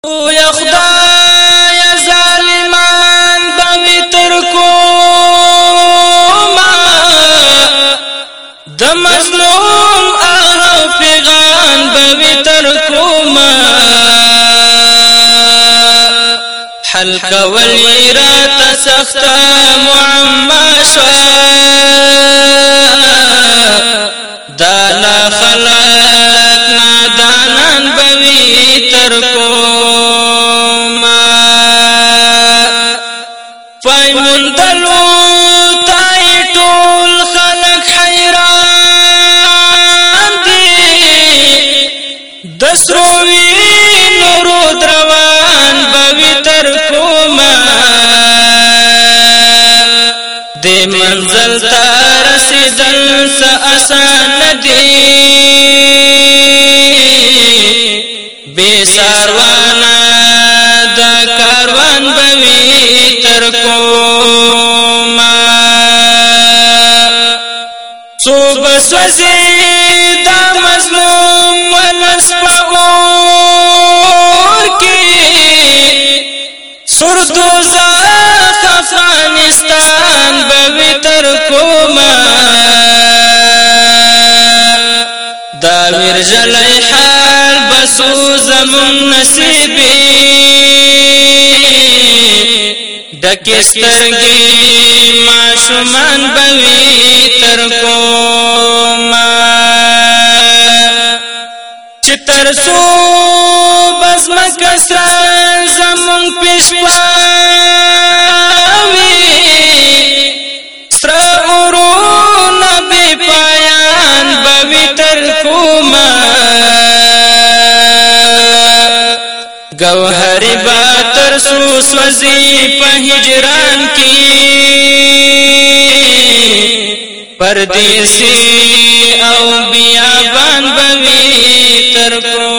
یا خدای ظالمان بوی ترکوما د مظلوم پیغان بوی ترکوما حل کولی رات سخت معما شوا دانا خلق نادانان بوی ترکوما فای مندلو تای ټول خلق حیران دی دسروی نورو دروان بوی ترکوما دی منزل تا رسیدل سا آسان دی بے ساروانا دا کاروان بوی ترکوما صوب سوزی دا مظلوم ولس پا اور کی سر دوزخ افغانستان بوی ترکوما دا ورجلی حال بسو زمون نصیبی ڈکسترگی معشومان بوی ترکوما چترسو بزم کسران زمون پیشواوی سر ارون بی پایان بوی ترکوما گوہری باتر سوزی پا ہجران کی پردیسی او بیابان بوی ترکوما